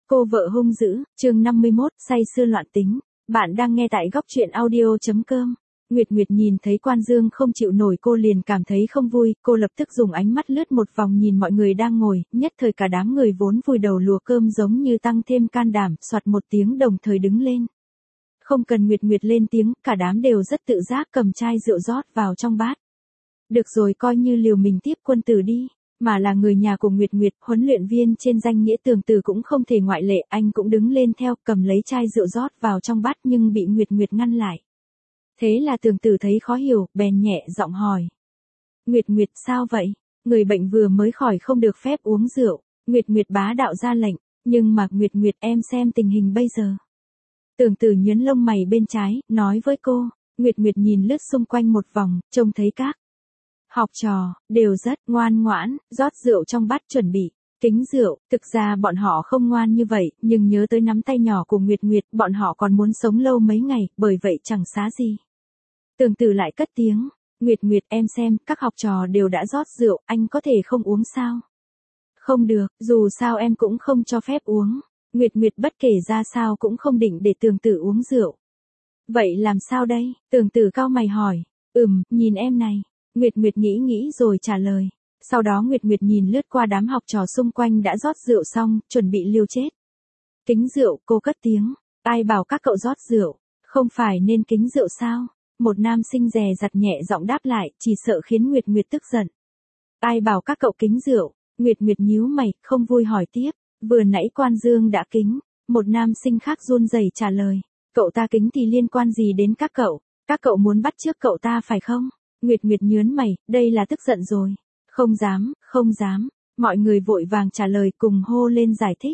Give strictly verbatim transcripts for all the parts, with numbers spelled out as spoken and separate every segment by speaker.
Speaker 1: Cô vợ hung dữ, chương năm mươi mốt, say sưa loạn tính. Bạn đang nghe tại góc truyện audio.com. Nguyệt Nguyệt nhìn thấy Quan Dương không chịu nổi cô liền cảm thấy không vui, cô lập tức dùng ánh mắt lướt một vòng nhìn mọi người đang ngồi, nhất thời cả đám người vốn vùi đầu lùa cơm giống như tăng thêm can đảm, soạt một tiếng đồng thời đứng lên. Không cần Nguyệt Nguyệt lên tiếng, cả đám đều rất tự giác cầm chai rượu rót vào trong bát. Được rồi, coi như liều mình tiếp quân tử đi. Mà là người nhà của Nguyệt Nguyệt, huấn luyện viên trên danh nghĩa Tường Tử cũng không thể ngoại lệ, anh cũng đứng lên theo, cầm lấy chai rượu rót vào trong bát nhưng bị Nguyệt Nguyệt ngăn lại. Thế là Tường Tử thấy khó hiểu, bèn nhẹ giọng hỏi. Nguyệt Nguyệt sao vậy? Người bệnh vừa mới khỏi không được phép uống rượu. Nguyệt Nguyệt bá đạo ra lệnh, nhưng mà Nguyệt Nguyệt em xem tình hình bây giờ. Tường Tử nhướng lông mày bên trái, nói với cô. Nguyệt Nguyệt nhìn lướt xung quanh một vòng, trông thấy các học trò, đều rất ngoan ngoãn, rót rượu trong bát chuẩn bị, kính rượu, thực ra bọn họ không ngoan như vậy, nhưng nhớ tới nắm tay nhỏ của Nguyệt Nguyệt, bọn họ còn muốn sống lâu mấy ngày, bởi vậy chẳng xá gì. Tường Tử lại cất tiếng, Nguyệt Nguyệt em xem, các học trò đều đã rót rượu, anh có thể không uống sao? Không được, dù sao em cũng không cho phép uống. Nguyệt Nguyệt bất kể ra sao cũng không định để Tường Tử uống rượu. Vậy làm sao đây? Tường Tử cau mày hỏi, ừm, nhìn em này. Nguyệt Nguyệt nghĩ nghĩ rồi trả lời. Sau đó Nguyệt Nguyệt nhìn lướt qua đám học trò xung quanh đã rót rượu xong, chuẩn bị liều chết. Kính rượu, cô cất tiếng. Ai bảo các cậu rót rượu, không phải nên kính rượu sao? Một nam sinh dè dặt nhẹ giọng đáp lại, chỉ sợ khiến Nguyệt Nguyệt tức giận. Ai bảo các cậu kính rượu? Nguyệt Nguyệt nhíu mày, không vui hỏi tiếp. Vừa nãy Quan Dương đã kính. Một nam sinh khác run rẩy trả lời. Cậu ta kính thì liên quan gì đến các cậu? Các cậu muốn bắt chước cậu ta phải không? Nguyệt Nguyệt nhướng mày, đây là tức giận rồi. Không dám, không dám. Mọi người vội vàng trả lời cùng hô lên giải thích.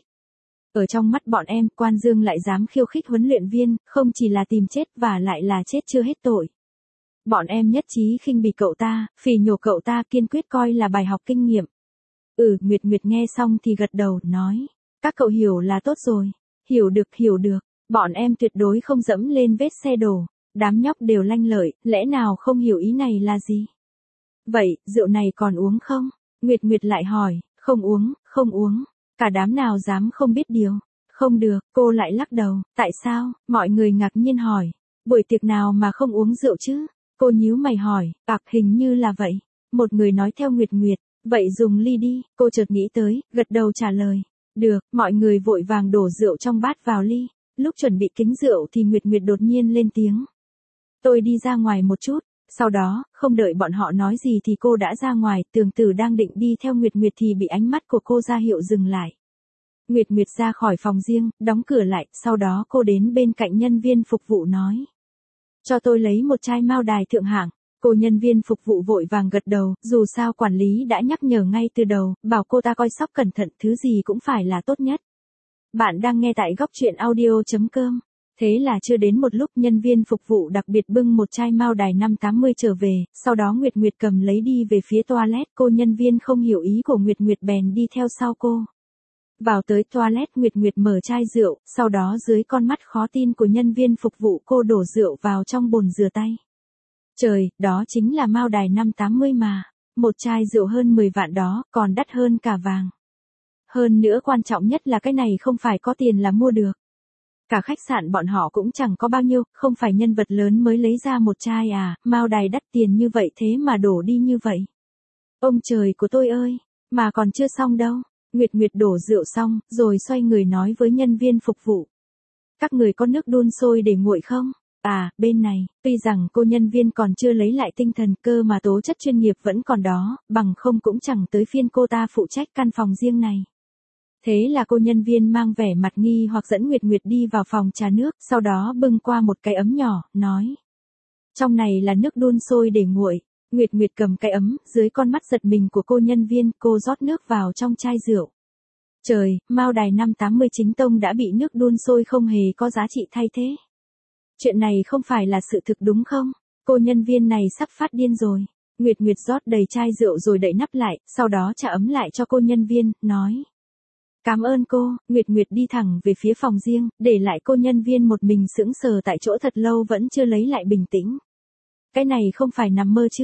Speaker 1: Ở trong mắt bọn em, Quan Dương lại dám khiêu khích huấn luyện viên, không chỉ là tìm chết và lại là chết chưa hết tội. Bọn em nhất trí khinh bỉ cậu ta, phỉ nhổ cậu ta, kiên quyết coi là bài học kinh nghiệm. Ừ, Nguyệt Nguyệt nghe xong thì gật đầu, nói. Các cậu hiểu là tốt rồi. Hiểu được, hiểu được. Bọn em tuyệt đối không dẫm lên vết xe đổ. Đám nhóc đều lanh lợi, lẽ nào không hiểu ý này là gì? Vậy, rượu này còn uống không? Nguyệt Nguyệt lại hỏi, không uống, không uống. Cả đám nào dám không biết điều. Không được, cô lại lắc đầu, tại sao? Mọi người ngạc nhiên hỏi, buổi tiệc nào mà không uống rượu chứ? Cô nhíu mày hỏi, ạc hình như là vậy. Một người nói theo Nguyệt Nguyệt, vậy dùng ly đi, cô chợt nghĩ tới, gật đầu trả lời. Được, mọi người vội vàng đổ rượu trong bát vào ly. Lúc chuẩn bị kính rượu thì Nguyệt Nguyệt đột nhiên lên tiếng. Tôi đi ra ngoài một chút, sau đó, không đợi bọn họ nói gì thì cô đã ra ngoài, Tường Tử đang định đi theo Nguyệt Nguyệt thì bị ánh mắt của cô ra hiệu dừng lại. Nguyệt Nguyệt ra khỏi phòng riêng, đóng cửa lại, sau đó cô đến bên cạnh nhân viên phục vụ nói. Cho tôi lấy một chai Mao Đài thượng hạng. Cô nhân viên phục vụ vội vàng gật đầu, dù sao quản lý đã nhắc nhở ngay từ đầu, bảo cô ta coi sóc cẩn thận, thứ gì cũng phải là tốt nhất. Bạn đang nghe tại góc truyện audio.com. Thế là chưa đến một lúc nhân viên phục vụ đặc biệt bưng một chai Mao Đài năm tám mươi trở về, sau đó Nguyệt Nguyệt cầm lấy đi về phía toilet, cô nhân viên không hiểu ý của Nguyệt Nguyệt bèn đi theo sau cô. Vào tới toilet Nguyệt Nguyệt mở chai rượu, sau đó dưới con mắt khó tin của nhân viên phục vụ cô đổ rượu vào trong bồn rửa tay. Trời, đó chính là Mao Đài năm tám mươi mà, một chai rượu hơn mười vạn đó, còn đắt hơn cả vàng. Hơn nữa quan trọng nhất là cái này không phải có tiền là mua được. Cả khách sạn bọn họ cũng chẳng có bao nhiêu, không phải nhân vật lớn mới lấy ra một chai à, Mao Đài đắt tiền như vậy thế mà đổ đi như vậy. Ông trời của tôi ơi, mà còn chưa xong đâu. Nguyệt Nguyệt đổ rượu xong, rồi xoay người nói với nhân viên phục vụ. Các người có nước đun sôi để nguội không? À, bên này, tuy rằng cô nhân viên còn chưa lấy lại tinh thần cơ mà tố chất chuyên nghiệp vẫn còn đó, bằng không cũng chẳng tới phiên cô ta phụ trách căn phòng riêng này. Thế là cô nhân viên mang vẻ mặt nghi hoặc dẫn Nguyệt Nguyệt đi vào phòng trà nước, sau đó bưng qua một cái ấm nhỏ, nói. Trong này là nước đun sôi để nguội. Nguyệt Nguyệt cầm cái ấm, dưới con mắt giật mình của cô nhân viên, cô rót nước vào trong chai rượu. Trời, Mao Đài năm tám mươi chính tông đã bị nước đun sôi không hề có giá trị thay thế. Chuyện này không phải là sự thực đúng không? Cô nhân viên này sắp phát điên rồi. Nguyệt Nguyệt rót đầy chai rượu rồi đậy nắp lại, sau đó trả ấm lại cho cô nhân viên, nói. Cảm ơn cô. Nguyệt Nguyệt đi thẳng về phía phòng riêng, để lại cô nhân viên một mình sững sờ tại chỗ thật lâu vẫn chưa lấy lại bình tĩnh. Cái này không phải nằm mơ chứ.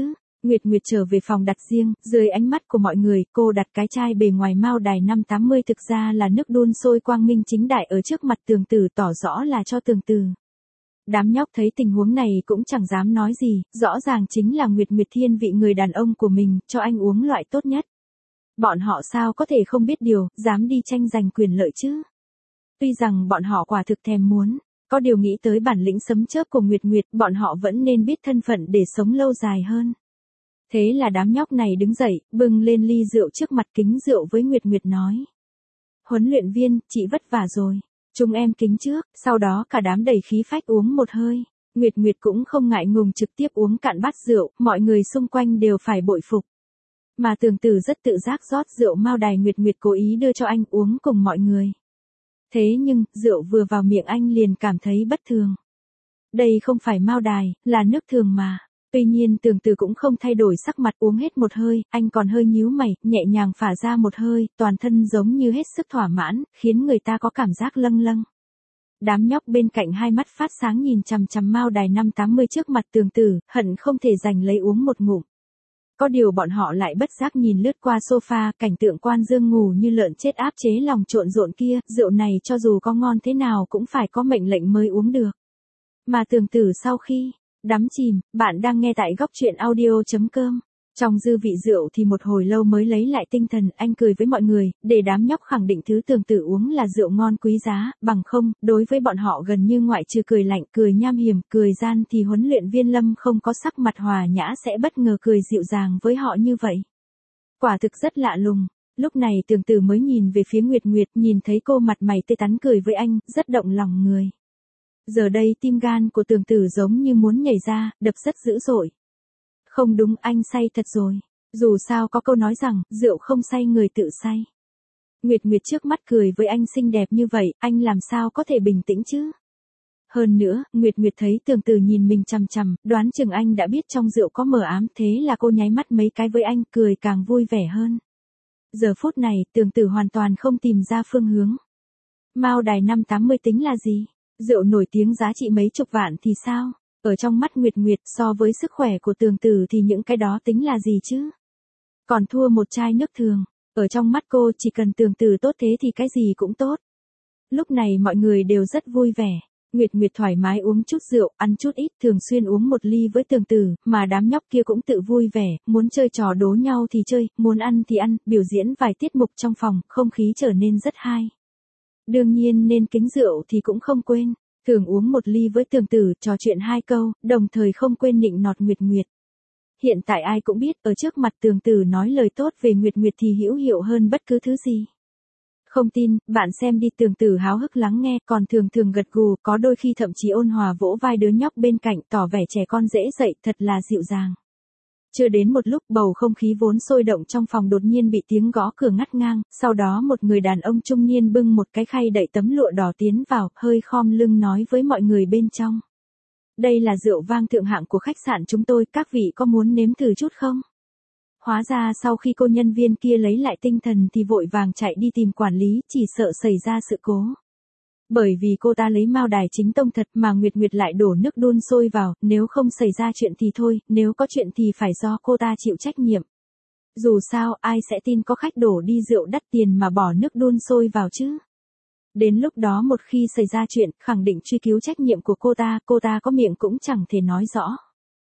Speaker 1: Nguyệt Nguyệt trở về phòng đặt riêng, dưới ánh mắt của mọi người, cô đặt cái chai bề ngoài mao đài năm tám mươi thực ra là nước đun sôi quang minh chính đại ở trước mặt Tường Tử tỏ rõ là cho Tường Tử. Đám nhóc thấy tình huống này cũng chẳng dám nói gì, rõ ràng chính là Nguyệt Nguyệt thiên vị người đàn ông của mình, cho anh uống loại tốt nhất. Bọn họ sao có thể không biết điều, dám đi tranh giành quyền lợi chứ? Tuy rằng bọn họ quả thực thèm muốn, có điều nghĩ tới bản lĩnh sấm chớp của Nguyệt Nguyệt, bọn họ vẫn nên biết thân phận để sống lâu dài hơn. Thế là đám nhóc này đứng dậy, bưng lên ly rượu trước mặt kính rượu với Nguyệt Nguyệt nói. Huấn luyện viên, chị vất vả rồi. Chúng em kính trước, sau đó cả đám đầy khí phách uống một hơi. Nguyệt Nguyệt cũng không ngại ngùng trực tiếp uống cạn bát rượu, mọi người xung quanh đều phải bội phục. Mà Tường Tử rất tự giác rót rượu mao đài Nguyệt Nguyệt cố ý đưa cho anh uống cùng mọi người. Thế nhưng, rượu vừa vào miệng anh liền cảm thấy bất thường. Đây không phải mao đài, là nước thường mà. Tuy nhiên Tường Tử cũng không thay đổi sắc mặt uống hết một hơi, anh còn hơi nhíu mày, nhẹ nhàng phả ra một hơi, toàn thân giống như hết sức thỏa mãn, khiến người ta có cảm giác lâng lâng. Đám nhóc bên cạnh hai mắt phát sáng nhìn chằm chằm mao đài năm tám mươi trước mặt Tường Tử, hận không thể giành lấy uống một ngụm. Có điều bọn họ lại bất giác nhìn lướt qua sofa, cảnh tượng Quan Dương ngủ như lợn chết áp chế lòng trộn rộn kia, rượu này cho dù có ngon thế nào cũng phải có mệnh lệnh mới uống được. Mà Tường Tử sau khi đắm chìm, bạn đang nghe tại góc truyện audio chấm com. Trong dư vị rượu thì một hồi lâu mới lấy lại tinh thần, anh cười với mọi người, để đám nhóc khẳng định thứ Tường Tử uống là rượu ngon quý giá, bằng không, đối với bọn họ gần như ngoại trừ cười lạnh, cười nham hiểm, cười gian thì huấn luyện viên Lâm không có sắc mặt hòa nhã sẽ bất ngờ cười dịu dàng với họ như vậy. Quả thực rất lạ lùng. Lúc này Tường Tử mới nhìn về phía Nguyệt Nguyệt, nhìn thấy cô mặt mày tươi tắn cười với anh, rất động lòng người. Giờ đây tim gan của Tường Tử giống như muốn nhảy ra, đập rất dữ dội. Không đúng, anh say thật rồi. Dù sao có câu nói rằng, rượu không say người tự say. Nguyệt Nguyệt trước mắt cười với anh xinh đẹp như vậy, anh làm sao có thể bình tĩnh chứ? Hơn nữa, Nguyệt Nguyệt thấy Tường Tử nhìn mình chằm chằm, đoán chừng anh đã biết trong rượu có mờ ám, thế là cô nháy mắt mấy cái với anh, cười càng vui vẻ hơn. Giờ phút này, Tường Tử hoàn toàn không tìm ra phương hướng. Mao đài năm tám mươi tính là gì? Rượu nổi tiếng giá trị mấy chục vạn thì sao? Ở trong mắt Nguyệt Nguyệt so với sức khỏe của Tường Tử thì những cái đó tính là gì chứ? Còn thua một chai nước thường. Ở trong mắt cô chỉ cần Tường Tử tốt thế thì cái gì cũng tốt. Lúc này mọi người đều rất vui vẻ. Nguyệt Nguyệt thoải mái uống chút rượu, ăn chút ít, thường xuyên uống một ly với Tường Tử, mà đám nhóc kia cũng tự vui vẻ, muốn chơi trò đố nhau thì chơi, muốn ăn thì ăn, biểu diễn vài tiết mục trong phòng, không khí trở nên rất hay. Đương nhiên nên kính rượu thì cũng không quên. Thường uống một ly với Tường Tử, trò chuyện hai câu, đồng thời không quên nịnh nọt Nguyệt Nguyệt. Hiện tại ai cũng biết, ở trước mặt Tường Tử nói lời tốt về Nguyệt Nguyệt thì hữu hiệu hơn bất cứ thứ gì. Không tin, bạn xem đi. Tường Tử háo hức lắng nghe, còn thường thường gật gù, có đôi khi thậm chí ôn hòa vỗ vai đứa nhóc bên cạnh, tỏ vẻ trẻ con dễ dạy, thật là dịu dàng. Chưa đến một lúc, bầu không khí vốn sôi động trong phòng đột nhiên bị tiếng gõ cửa ngắt ngang, sau đó một người đàn ông trung niên bưng một cái khay đậy tấm lụa đỏ tiến vào, hơi khom lưng nói với mọi người bên trong. Đây là rượu vang thượng hạng của khách sạn chúng tôi, các vị có muốn nếm thử chút không? Hóa ra sau khi cô nhân viên kia lấy lại tinh thần thì vội vàng chạy đi tìm quản lý, chỉ sợ xảy ra sự cố. Bởi vì cô ta lấy mao đài chính tông thật mà Nguyệt Nguyệt lại đổ nước đun sôi vào, nếu không xảy ra chuyện thì thôi, nếu có chuyện thì phải do cô ta chịu trách nhiệm. Dù sao, ai sẽ tin có khách đổ đi rượu đắt tiền mà bỏ nước đun sôi vào chứ? Đến lúc đó một khi xảy ra chuyện, khẳng định truy cứu trách nhiệm của cô ta, cô ta có miệng cũng chẳng thể nói rõ.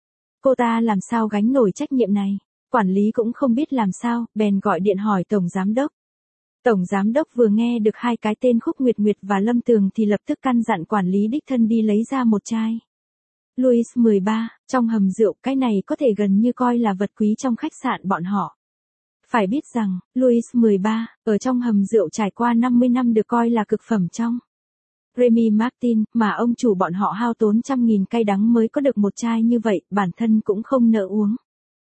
Speaker 1: Cô ta làm sao gánh nổi trách nhiệm này? Quản lý cũng không biết làm sao, bèn gọi điện hỏi Tổng Giám Đốc. Tổng Giám Đốc vừa nghe được hai cái tên Khúc Nguyệt Nguyệt và Lâm Tường thì lập tức căn dặn quản lý đích thân đi lấy ra một chai Louis mười ba, trong hầm rượu, cái này có thể gần như coi là vật quý trong khách sạn bọn họ. Phải biết rằng, Louis mười ba, ở trong hầm rượu trải qua năm mươi năm được coi là cực phẩm trong Remy Martin, mà ông chủ bọn họ hao tốn trăm nghìn cay đắng mới có được một chai như vậy, bản thân cũng không nỡ uống.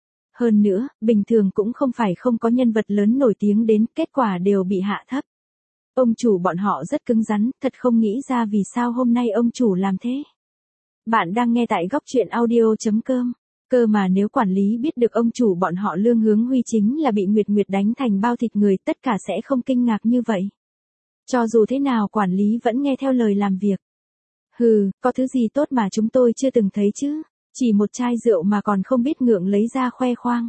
Speaker 1: Hơn nữa, bình thường cũng không phải không có nhân vật lớn nổi tiếng đến, kết quả đều bị hạ thấp. Ông chủ bọn họ rất cứng rắn, thật không nghĩ ra vì sao hôm nay ông chủ làm thế. Bạn đang nghe tại góc truyện audio chấm com. Cơ mà nếu quản lý biết được ông chủ bọn họ Lương Hướng Huy chính là bị Nguyệt Nguyệt đánh thành bao thịt người, tất cả sẽ không kinh ngạc như vậy. Cho dù thế nào quản lý vẫn nghe theo lời làm việc. Hừ, có thứ gì tốt mà chúng tôi chưa từng thấy chứ? Chỉ một chai rượu mà còn không biết ngượng lấy ra khoe khoang.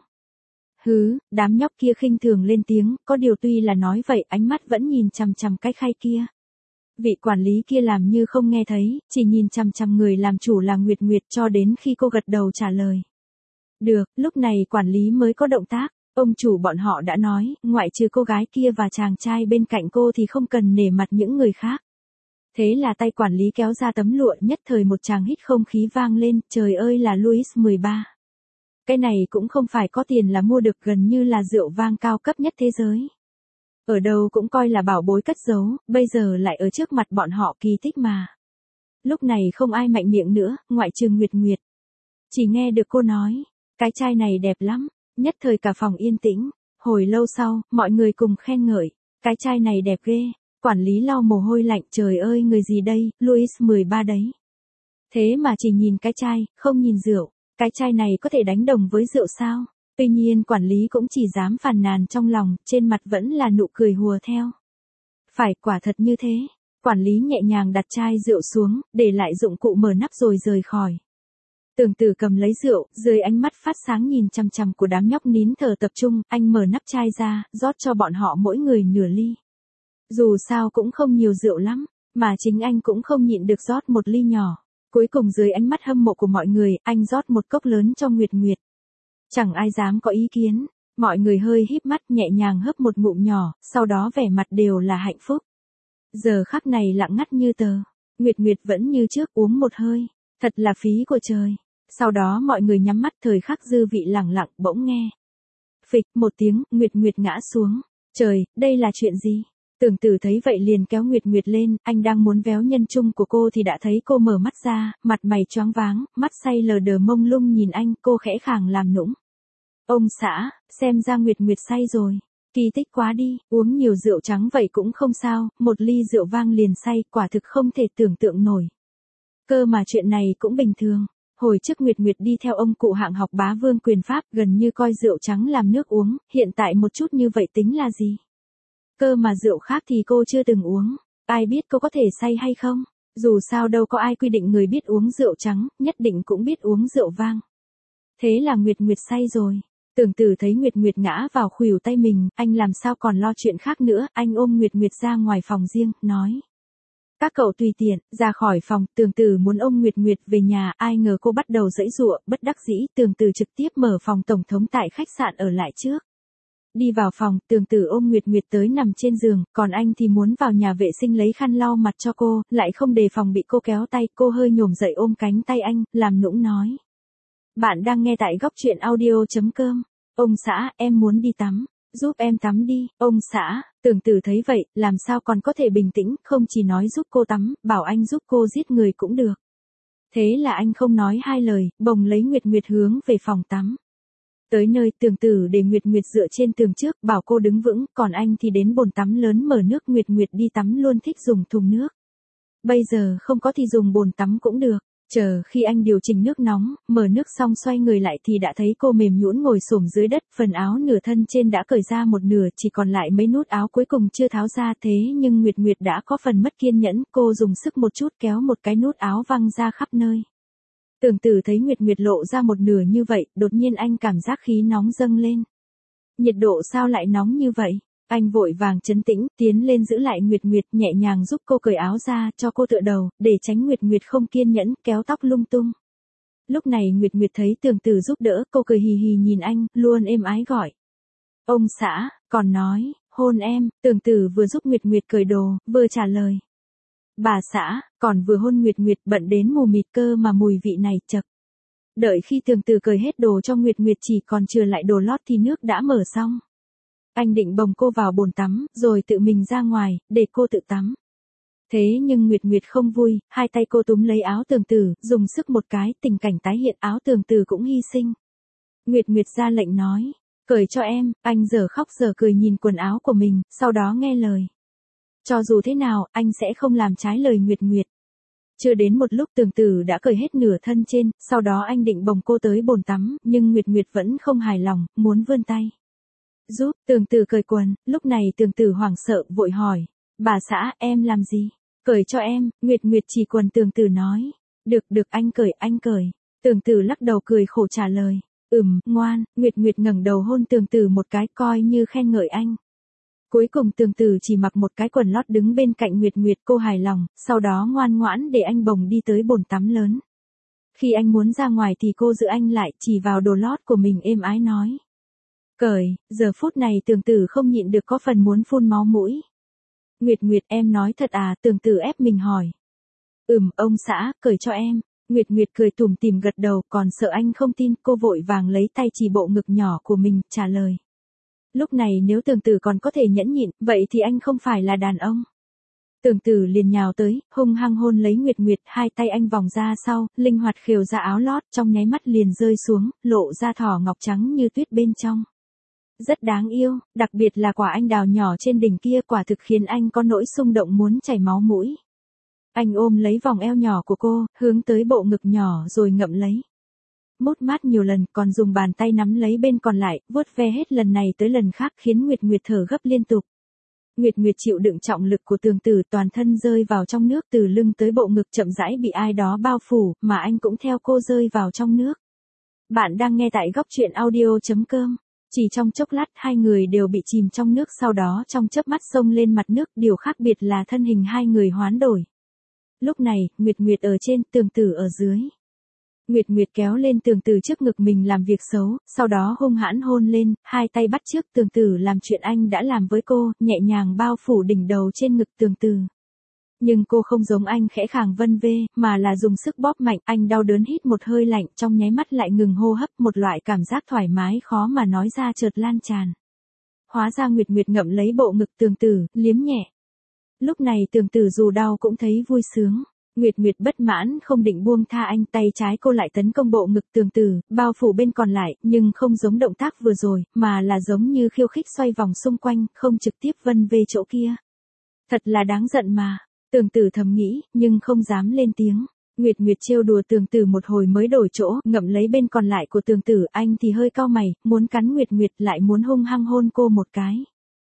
Speaker 1: Hứ, đám nhóc kia khinh thường lên tiếng, có điều tuy là nói vậy ánh mắt vẫn nhìn chằm chằm cái khay kia. Vị quản lý kia làm như không nghe thấy, chỉ nhìn chằm chằm người làm chủ là Nguyệt Nguyệt cho đến khi cô gật đầu trả lời. Được, lúc này quản lý mới có động tác, ông chủ bọn họ đã nói, ngoại trừ cô gái kia và chàng trai bên cạnh cô thì không cần nể mặt những người khác. Thế là tay quản lý kéo ra tấm lụa, nhất thời một tràng hít không khí vang lên, trời ơi là Louis mười ba. Cái này cũng không phải có tiền là mua được, gần như là rượu vang cao cấp nhất thế giới. Ở đâu cũng coi là bảo bối cất giấu, bây giờ lại ở trước mặt bọn họ, kỳ tích mà. Lúc này không ai mạnh miệng nữa, ngoại trừ Nguyệt Nguyệt. Chỉ nghe được cô nói, cái chai này đẹp lắm, nhất thời cả phòng yên tĩnh. Hồi lâu sau, mọi người cùng khen ngợi, cái chai này đẹp ghê. Quản lý lau mồ hôi lạnh, trời ơi người gì đây, Louis mười ba đấy. Thế mà chỉ nhìn cái chai, không nhìn rượu, cái chai này có thể đánh đồng với rượu sao? Tuy nhiên quản lý cũng chỉ dám phàn nàn trong lòng, trên mặt vẫn là nụ cười hùa theo. Phải, quả thật như thế. Quản lý nhẹ nhàng đặt chai rượu xuống, để lại dụng cụ mở nắp rồi rời khỏi. Tưởng Tử cầm lấy rượu, dưới ánh mắt phát sáng nhìn chằm chằm của đám nhóc nín thở tập trung, anh mở nắp chai ra, rót cho bọn họ mỗi người nửa ly. Dù sao cũng không nhiều rượu lắm, mà chính anh cũng không nhịn được rót một ly nhỏ. Cuối cùng dưới ánh mắt hâm mộ của mọi người, anh rót một cốc lớn cho Nguyệt Nguyệt. Chẳng ai dám có ý kiến, mọi người hơi híp mắt nhẹ nhàng hớp một ngụm nhỏ, sau đó vẻ mặt đều là hạnh phúc. Giờ khắc này lặng ngắt như tờ, Nguyệt Nguyệt vẫn như trước uống một hơi, thật là phí của trời. Sau đó mọi người nhắm mắt, thời khắc dư vị lặng lặng, bỗng nghe. Phịch một tiếng, Nguyệt Nguyệt ngã xuống. Trời, đây là chuyện gì? Tưởng Tử thấy vậy liền kéo Nguyệt Nguyệt lên, anh đang muốn véo nhân trung của cô thì đã thấy cô mở mắt ra, mặt mày choáng váng, mắt say lờ đờ mông lung nhìn anh, cô khẽ khàng làm nũng. Ông xã, xem ra Nguyệt Nguyệt say rồi. Kỳ tích quá đi, uống nhiều rượu trắng vậy cũng không sao, một ly rượu vang liền say, quả thực không thể tưởng tượng nổi. Cơ mà chuyện này cũng bình thường. Hồi trước Nguyệt Nguyệt đi theo ông cụ hạng học bá vương quyền Pháp, gần như coi rượu trắng làm nước uống, hiện tại một chút như vậy tính là gì? Cơ mà rượu khác thì cô chưa từng uống, ai biết cô có thể say hay không? Dù sao đâu có ai quy định người biết uống rượu trắng, nhất định cũng biết uống rượu vang. Thế là Nguyệt Nguyệt say rồi. Tưởng Tử thấy Nguyệt Nguyệt ngã vào khuỷu tay mình, anh làm sao còn lo chuyện khác nữa, anh ôm Nguyệt Nguyệt ra ngoài phòng riêng, nói. Các cậu tùy tiện, ra khỏi phòng, Tưởng Tử muốn ôm Nguyệt Nguyệt về nhà, ai ngờ cô bắt đầu giãy giụa, bất đắc dĩ, Tưởng Tử trực tiếp mở phòng tổng thống tại khách sạn ở lại trước. Đi vào phòng, Tưởng Tử ôm Nguyệt Nguyệt tới nằm trên giường, còn anh thì muốn vào nhà vệ sinh lấy khăn lau mặt cho cô, lại không đề phòng bị cô kéo tay, cô hơi nhổm dậy ôm cánh tay anh, làm nũng nói. Bạn đang nghe tại góc truyện audio chấm com. Ông xã, em muốn đi tắm, giúp em tắm đi, ông xã. Tưởng Tử thấy vậy, làm sao còn có thể bình tĩnh, không chỉ nói giúp cô tắm, bảo anh giúp cô giết người cũng được. Thế là anh không nói hai lời, bồng lấy Nguyệt Nguyệt hướng về phòng tắm. Tới nơi, Tưởng Tử để Nguyệt Nguyệt dựa trên tường trước, bảo cô đứng vững, còn anh thì đến bồn tắm lớn mở nước, Nguyệt Nguyệt đi tắm luôn thích dùng thùng nước. Bây giờ không có thì dùng bồn tắm cũng được. Chờ khi anh điều chỉnh nước nóng, mở nước xong xoay người lại thì đã thấy cô mềm nhũn ngồi xổm dưới đất, phần áo nửa thân trên đã cởi ra một nửa, chỉ còn lại mấy nút áo cuối cùng chưa tháo ra, thế nhưng Nguyệt Nguyệt đã có phần mất kiên nhẫn, cô dùng sức một chút kéo một cái nút áo văng ra khắp nơi. Tưởng Tử thấy Nguyệt Nguyệt lộ ra một nửa như vậy, đột nhiên anh cảm giác khí nóng dâng lên. Nhiệt độ sao lại nóng như vậy? Anh vội vàng trấn tĩnh, tiến lên giữ lại Nguyệt Nguyệt, nhẹ nhàng giúp cô cởi áo ra, cho cô tựa đầu, để tránh Nguyệt Nguyệt không kiên nhẫn, kéo tóc lung tung. Lúc này Nguyệt Nguyệt thấy Tưởng Tử giúp đỡ, cô cười hì hì nhìn anh, luôn êm ái gọi. Ông xã, còn nói, hôn em, Tưởng Tử vừa giúp Nguyệt Nguyệt cởi đồ, vừa trả lời. Bà xã, còn vừa hôn Nguyệt Nguyệt, bận đến mù mịt cơ mà mùi vị này chậc. Đợi khi Tưởng Tử cởi hết đồ cho Nguyệt Nguyệt chỉ còn chừa lại đồ lót thì nước đã mở xong. Anh định bồng cô vào bồn tắm, rồi tự mình ra ngoài, để cô tự tắm. Thế nhưng Nguyệt Nguyệt không vui, hai tay cô túm lấy áo Tưởng Tử, dùng sức một cái, tình cảnh tái hiện, áo Tưởng Tử cũng hy sinh. Nguyệt Nguyệt ra lệnh nói, cởi cho em, anh giờ khóc giờ cười nhìn quần áo của mình, sau đó nghe lời. Cho dù thế nào, anh sẽ không làm trái lời Nguyệt Nguyệt. Chưa đến một lúc Tưởng Tử đã cởi hết nửa thân trên, sau đó anh định bồng cô tới bồn tắm, nhưng Nguyệt Nguyệt vẫn không hài lòng, muốn vươn tay. Giúp, Tưởng Tử cởi quần, lúc này Tưởng Tử hoảng sợ, vội hỏi, bà xã, em làm gì? Cởi cho em, Nguyệt Nguyệt chỉ quần, Tưởng Tử nói, được được anh cởi, anh cởi. Tường Tử lắc đầu cười khổ trả lời. Ừm, ngoan. Nguyệt Nguyệt ngẩng đầu hôn Tường Tử một cái coi như khen ngợi anh. Cuối cùng Tường Tử chỉ mặc một cái quần lót đứng bên cạnh Nguyệt Nguyệt, cô hài lòng, sau đó ngoan ngoãn để anh bồng đi tới bồn tắm lớn. Khi anh muốn ra ngoài thì cô giữ anh lại, chỉ vào đồ lót của mình êm ái nói. Cởi. Giờ phút này Tường Tử không nhịn được có phần muốn phun máu mũi. Nguyệt Nguyệt, em nói thật à? Tường Tử ép mình hỏi. Ừm, ông xã, cởi cho em. Nguyệt Nguyệt cười tủm tỉm gật đầu, còn sợ anh không tin, cô vội vàng lấy tay chỉ bộ ngực nhỏ của mình, trả lời. Lúc này nếu Tường Tử còn có thể nhẫn nhịn, vậy thì anh không phải là đàn ông. Tường Tử liền nhào tới, hung hăng hôn lấy Nguyệt Nguyệt, hai tay anh vòng ra sau, linh hoạt khều ra áo lót, trong nháy mắt liền rơi xuống, lộ ra thỏ ngọc trắng như tuyết bên trong. Rất đáng yêu, đặc biệt là quả anh đào nhỏ trên đỉnh kia quả thực khiến anh có nỗi xung động muốn chảy máu mũi. Anh ôm lấy vòng eo nhỏ của cô, hướng tới bộ ngực nhỏ rồi ngậm lấy. Mút mát nhiều lần, còn dùng bàn tay nắm lấy bên còn lại, vuốt ve hết lần này tới lần khác khiến Nguyệt Nguyệt thở gấp liên tục. Nguyệt Nguyệt chịu đựng trọng lực của Tường Tử, toàn thân rơi vào trong nước, từ lưng tới bộ ngực chậm rãi bị ai đó bao phủ, mà anh cũng theo cô rơi vào trong nước. Bạn đang nghe tại góc truyện audio chấm com. Chỉ trong chốc lát hai người đều bị chìm trong nước, sau đó trong chớp mắt xông lên mặt nước, điều khác biệt là thân hình hai người hoán đổi. Lúc này, Nguyệt Nguyệt ở trên, Tường Tử ở dưới. Nguyệt Nguyệt kéo lên Tường Tử trước ngực mình làm việc xấu, sau đó hung hãn hôn lên, hai tay bắt trước Tường Tử làm chuyện anh đã làm với cô, nhẹ nhàng bao phủ đỉnh đầu trên ngực Tường Tử. Nhưng cô không giống anh khẽ khàng vân vê, mà là dùng sức bóp mạnh, anh đau đớn hít một hơi lạnh, trong nháy mắt lại ngừng hô hấp, một loại cảm giác thoải mái khó mà nói ra chợt lan tràn. Hóa ra Nguyệt Nguyệt ngậm lấy bộ ngực Tường Tử, liếm nhẹ. Lúc này Tường Tử dù đau cũng thấy vui sướng. Nguyệt Nguyệt bất mãn không định buông tha anh, tay trái cô lại tấn công bộ ngực Tường Tử, bao phủ bên còn lại, nhưng không giống động tác vừa rồi, mà là giống như khiêu khích xoay vòng xung quanh, không trực tiếp vân về chỗ kia. Thật là đáng giận mà. Tường Tử thầm nghĩ, nhưng không dám lên tiếng. Nguyệt Nguyệt trêu đùa Tường Tử một hồi mới đổi chỗ, ngậm lấy bên còn lại của Tường Tử, anh thì hơi cau mày, muốn cắn Nguyệt Nguyệt lại muốn hung hăng hôn cô một cái.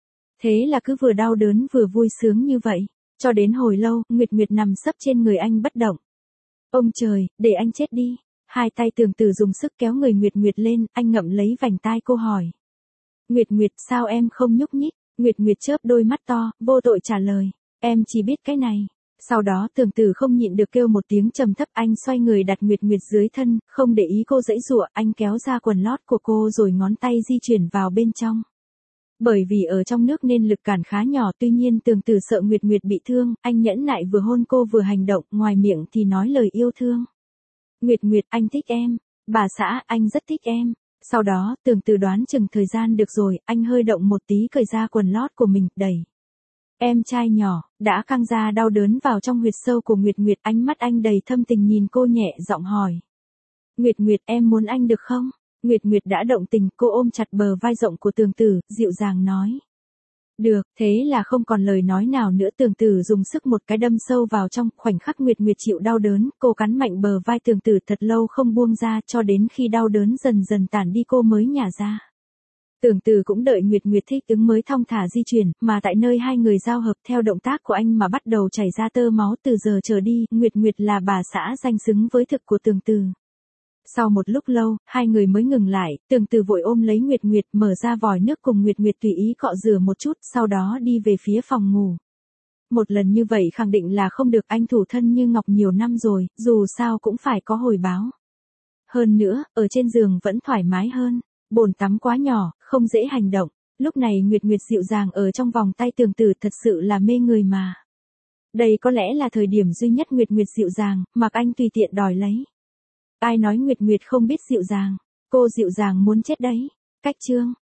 Speaker 1: Thế là cứ vừa đau đớn vừa vui sướng như vậy. Cho đến hồi lâu, Nguyệt Nguyệt nằm sấp trên người anh bất động. Ông trời, để anh chết đi. Hai tay Tường Tử dùng sức kéo người Nguyệt Nguyệt lên, anh ngậm lấy vành tai cô hỏi. Nguyệt Nguyệt, sao em không nhúc nhích? Nguyệt Nguyệt chớp đôi mắt to, vô tội trả lời. Em chỉ biết cái này. Sau đó Tường Tử không nhịn được kêu một tiếng trầm thấp, anh xoay người đặt Nguyệt Nguyệt dưới thân, không để ý cô giãy giụa, anh kéo ra quần lót của cô rồi ngón tay di chuyển vào bên trong. Bởi vì ở trong nước nên lực cản khá nhỏ, tuy nhiên Tường Tử sợ Nguyệt Nguyệt bị thương, anh nhẫn nại vừa hôn cô vừa hành động, ngoài miệng thì nói lời yêu thương. Nguyệt Nguyệt, anh thích em. Bà xã, anh rất thích em. Sau đó, Tường Tử đoán chừng thời gian được rồi, anh hơi động một tí cởi ra quần lót của mình, đẩy. Em trai nhỏ, đã căng ra đau đớn vào trong huyệt sâu của Nguyệt Nguyệt, ánh mắt anh đầy thâm tình nhìn cô nhẹ giọng hỏi. Nguyệt Nguyệt, em muốn anh được không? Nguyệt Nguyệt đã động tình, cô ôm chặt bờ vai rộng của Tường Tử, dịu dàng nói. Được, thế là không còn lời nói nào nữa, Tường Tử dùng sức một cái đâm sâu vào trong, khoảnh khắc Nguyệt Nguyệt chịu đau đớn, cô cắn mạnh bờ vai Tường Tử thật lâu không buông ra, cho đến khi đau đớn dần dần tản đi cô mới nhả ra. Tường Tử cũng đợi Nguyệt Nguyệt thích ứng mới thong thả di chuyển, mà tại nơi hai người giao hợp theo động tác của anh mà bắt đầu chảy ra tơ máu, từ giờ trở đi, Nguyệt Nguyệt là bà xã danh xứng với thực của Tường Tử. Sau một lúc lâu, hai người mới ngừng lại, Tường Tử vội ôm lấy Nguyệt Nguyệt, mở ra vòi nước cùng Nguyệt Nguyệt tùy ý cọ rửa một chút, sau đó đi về phía phòng ngủ. Một lần như vậy khẳng định là không được, anh thủ thân như ngọc nhiều năm rồi, dù sao cũng phải có hồi báo. Hơn nữa, ở trên giường vẫn thoải mái hơn, bồn tắm quá nhỏ, không dễ hành động. Lúc này Nguyệt Nguyệt dịu dàng ở trong vòng tay Tường Tử thật sự là mê người mà. Đây có lẽ là thời điểm duy nhất Nguyệt Nguyệt dịu dàng, mặc anh tùy tiện đòi lấy. Ai nói Nguyệt Nguyệt không biết dịu dàng, cô dịu dàng muốn chết đấy. Cách chương